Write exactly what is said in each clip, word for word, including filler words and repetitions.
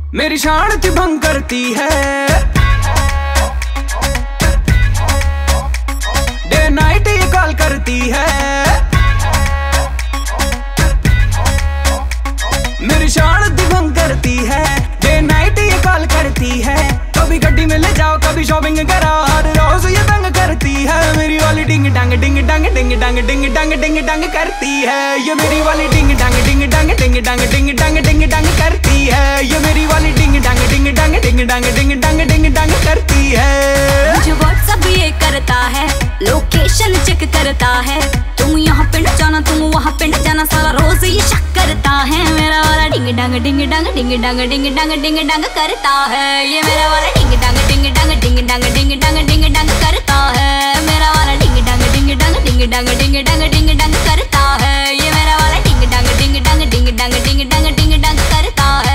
मेरी शांति भंग करती है, डे नाइट ये कॉल करती है। मेरी शांति भंग करती है, डे नाइट ये कॉल करती है। कभी गड्डी में ले जाओ, कभी शॉपिंग कराओ, हर रोज ये तंग करती है। मेरी वाली डिंग डांग डिंग डांग डिंग डांग डिंग डांग डिंग डांग करती है। ये मेरी वाली डिंग डांग डिंग डांग डिंग डांग डिंग डांग डिंग डांग करती है। ये मेरी वाली डिंग डांग डिंग डांग डिंग डांग डिंग डांग डिंग डांग करती है। मुझे व्हाट्सएप ये करता है, लोकेशन चेक करता है। तुम यहाँ पे न जाना, तुम वहाँ पे न जाना, सारा रोज ये शक करता है। मेरा वाला डिंग डांग डिंग डांग डिंग डांग डिंग डांग डिंग डांग करता है। ये मेरा वाला डिंग डांग डिंग डांग डिंग डांग डिंग डांग डिंग डांग करता है। मेरा वाला डिंग डांग डिंग डांग डिंग डांग डिंग डांग डिंग डांग करता है। ये मेरा वाला डिंग डांग डिंग डांग डिंग डांग डिंग डांग डिंग डांग करता है।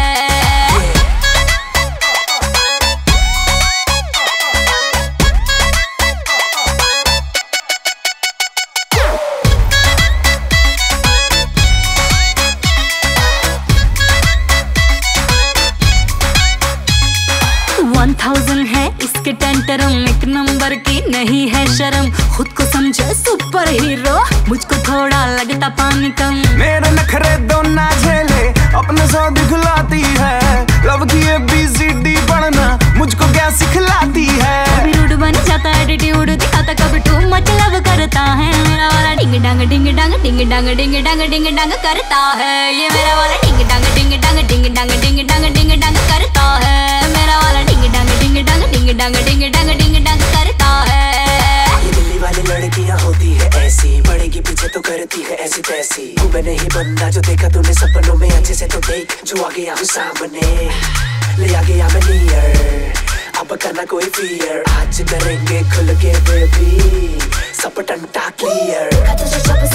वन थाउजेंड है इसके टेंटरम, एक नंबर की नहीं है शर्म। खुद को समझे सुपर हीरो, मुझको थोड़ा लगता पानी कम। मेरे नखरे दो ना झेले, अपने सौ दिखलाती है। लव की ए बी सी डी पढ़ना मुझको क्या सिखलाती है। कभी रूड बन जाता, एटीट्यूड दिखाता, कभी टू मच लव करता है। मेरा वाला डिंग डांग डिंग डांग डिंग डांग डिंग डांग डिंग डांग करता है। ये मेरा वाला डिंग डांग डिंग डांग डिंग डांग डिंग डांग डिंग डांग करता है। मेरा वाला डिंग डांग डिंग डांग डिंग डांग डिंग डांग डिंग डांग करता है। ये दिल्ली वाली लड़कियां होती है ऐसी, पड़ेगी पीछे तो करती है ऐसी तैसी। तू मैं नहीं बंदा जो देखा तूने सपनों में, अच्छे से तो देख जो आ गया हूँ सामने, ले आ गया मैं नियर। अब करना कोई फियर, आज करेंगे खुल के बेबी, सब टंटा क्लियर।